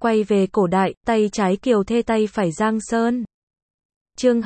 Quay về cổ đại, tay trái Kiều Thê tay phải Giang Sơn. Chương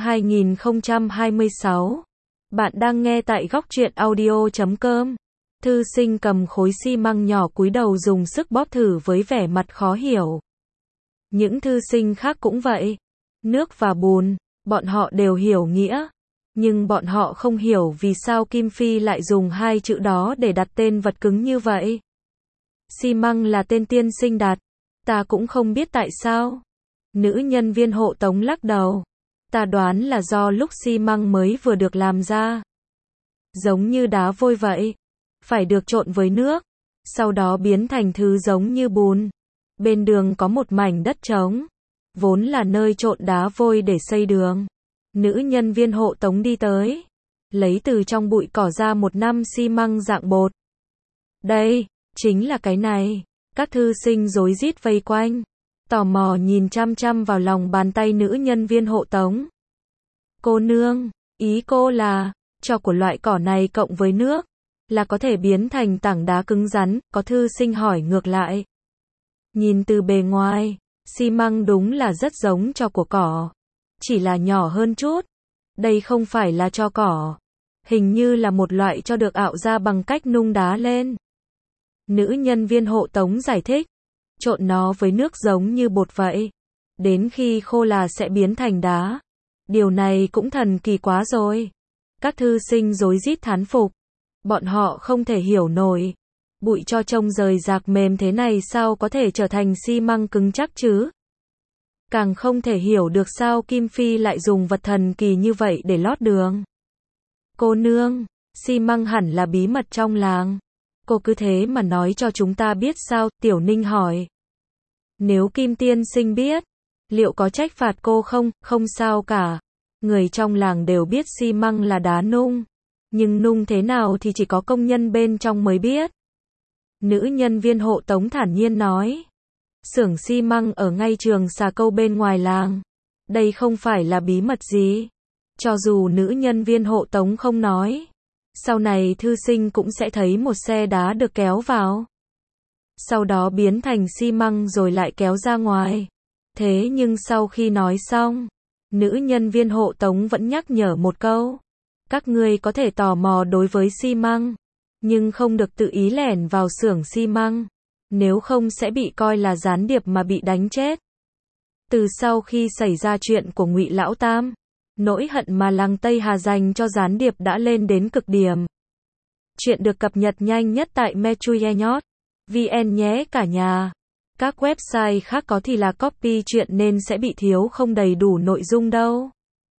2026. Bạn đang nghe tại góc truyện audio.com. Thư sinh cầm khối xi măng nhỏ cúi đầu dùng sức bóp thử với vẻ mặt khó hiểu. Những thư sinh khác cũng vậy. Nước và bùn, bọn họ đều hiểu nghĩa. Nhưng bọn họ không hiểu vì sao Kim Phi lại dùng hai chữ đó để đặt tên vật cứng như vậy. Xi măng là tên tiên sinh đặt. Ta cũng không biết tại sao. Nữ nhân viên hộ tống lắc đầu. Ta đoán là do lúc xi măng mới vừa được làm ra. Giống như đá vôi vậy. Phải được trộn với nước. Sau đó biến thành thứ giống như bùn. Bên đường có một mảnh đất trống. Vốn là nơi trộn đá vôi để xây đường. Nữ nhân viên hộ tống đi tới. Lấy từ trong bụi cỏ ra một nắm xi măng dạng bột. Đây, chính là cái này. Các thư sinh rối rít vây quanh. Tò mò nhìn chăm chăm vào lòng bàn tay nữ nhân viên hộ tống. Cô nương, ý cô là, cho của loại cỏ này cộng với nước, là có thể biến thành tảng đá cứng rắn, có thư sinh hỏi ngược lại. Nhìn từ bề ngoài, xi măng đúng là rất giống tro của cỏ. Chỉ là nhỏ hơn chút. Đây không phải là tro cỏ. Hình như là một loại tro được ảo ra bằng cách nung đá lên. Nữ nhân viên hộ tống giải thích. Trộn nó với nước giống như bột vậy. Đến khi khô là sẽ biến thành đá. Điều này cũng thần kỳ quá rồi. Các thư sinh rối rít thán phục. Bọn họ không thể hiểu nổi. Bụi tro trông rời rạc mềm thế này sao có thể trở thành xi măng cứng chắc chứ? Càng không thể hiểu được sao Kim Phi lại dùng vật thần kỳ như vậy để lót đường. Cô nương, xi măng hẳn là bí mật trong làng. Cô cứ thế mà nói cho chúng ta biết sao? Tiểu Ninh hỏi. Nếu Kim tiên sinh biết, liệu có trách phạt cô không? Không sao cả. Người trong làng đều biết xi măng là đá nung. Nhưng nung thế nào thì chỉ có công nhân bên trong mới biết. Nữ nhân viên hộ tống thản nhiên nói. Xưởng xi măng ở ngay trường Xà Câu bên ngoài làng. Đây không phải là bí mật gì. Cho dù nữ nhân viên hộ tống không nói. Sau này thư sinh cũng sẽ thấy một xe đá được kéo vào. Sau đó biến thành xi măng rồi lại kéo ra ngoài. Thế nhưng sau khi nói xong, nữ nhân viên hộ tống vẫn nhắc nhở một câu. Các ngươi có thể tò mò đối với xi măng, nhưng không được tự ý lẻn vào xưởng xi măng. Nếu không sẽ bị coi là gián điệp mà bị đánh chết. Từ sau khi xảy ra chuyện của Ngụy Lão Tam, nỗi hận mà làng Tây Hà dành cho gián điệp đã lên đến cực điểm. Chuyện được cập nhật nhanh nhất tại metruyehnyot.vn nhé cả nhà. Các website khác có thì là copy chuyện nên sẽ bị thiếu không đầy đủ nội dung đâu.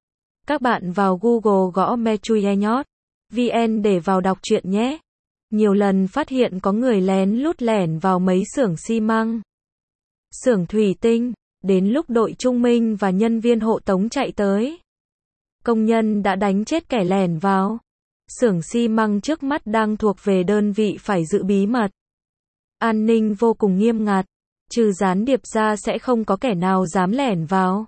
Các bạn vào Google gõ metruyehnyot.vn để vào đọc truyện nhé. Nhiều lần phát hiện có người lén lút lẻn vào mấy xưởng xi măng, xưởng thủy tinh. Đến lúc đội trung minh và nhân viên hộ tống chạy tới, công nhân đã đánh chết kẻ lẻn vào. Xưởng xi măng trước mắt đang thuộc về đơn vị phải giữ bí mật. An ninh vô cùng nghiêm ngặt. Trừ gián điệp ra sẽ không có kẻ nào dám lẻn vào.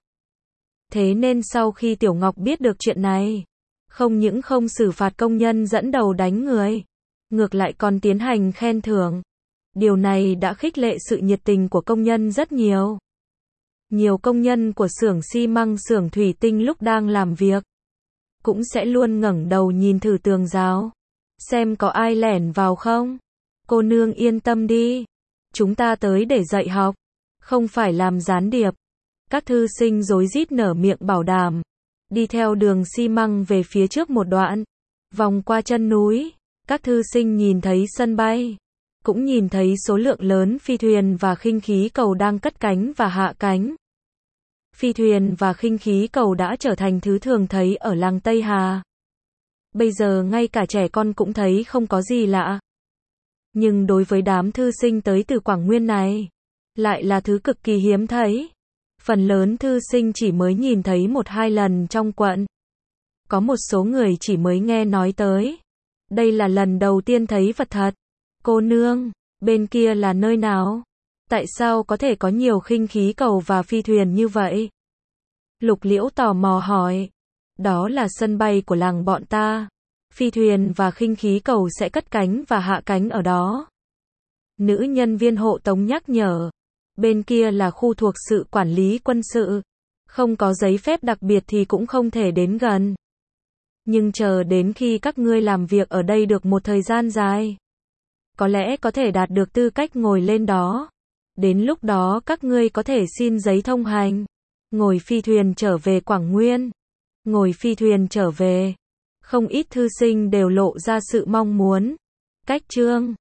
Thế nên sau khi Tiểu Ngọc biết được chuyện này, không những không xử phạt công nhân dẫn đầu đánh người, ngược lại còn tiến hành khen thưởng. Điều này đã khích lệ sự nhiệt tình của công nhân rất nhiều. Nhiều công nhân của xưởng xi măng, xưởng thủy tinh lúc đang làm việc, cũng sẽ luôn ngẩng đầu nhìn thử tường rào, xem có ai lẻn vào không. Cô nương yên tâm đi. Chúng ta tới để dạy học, không phải làm gián điệp. Các thư sinh rối rít nở miệng bảo đảm. Đi theo đường xi măng về phía trước một đoạn, vòng qua chân núi, các thư sinh nhìn thấy sân bay, cũng nhìn thấy số lượng lớn phi thuyền và khinh khí cầu đang cất cánh và hạ cánh. Phi thuyền và khinh khí cầu đã trở thành thứ thường thấy ở làng Tây Hà. Bây giờ ngay cả trẻ con cũng thấy không có gì lạ. Nhưng đối với đám thư sinh tới từ Quảng Nguyên này, lại là thứ cực kỳ hiếm thấy. Phần lớn thư sinh chỉ mới nhìn thấy 1-2 lần trong quận. Có một số người chỉ mới nghe nói tới. Đây là lần đầu tiên thấy vật thật. Cô nương, bên kia là nơi nào? Tại sao có thể có nhiều khinh khí cầu và phi thuyền như vậy? Lục Liễu tò mò hỏi. Đó là sân bay của làng bọn ta. Phi thuyền và khinh khí cầu sẽ cất cánh và hạ cánh ở đó. Nữ nhân viên hộ tống nhắc nhở. Bên kia là khu thuộc sự quản lý quân sự. Không có giấy phép đặc biệt thì cũng không thể đến gần. Nhưng chờ đến khi các ngươi làm việc ở đây được một thời gian dài, có lẽ có thể đạt được tư cách ngồi lên đó. Đến lúc đó các ngươi có thể xin giấy thông hành, ngồi phi thuyền trở về Quảng Nguyên. Ngồi phi thuyền trở về. Không ít thư sinh đều lộ ra sự mong muốn. Cách chương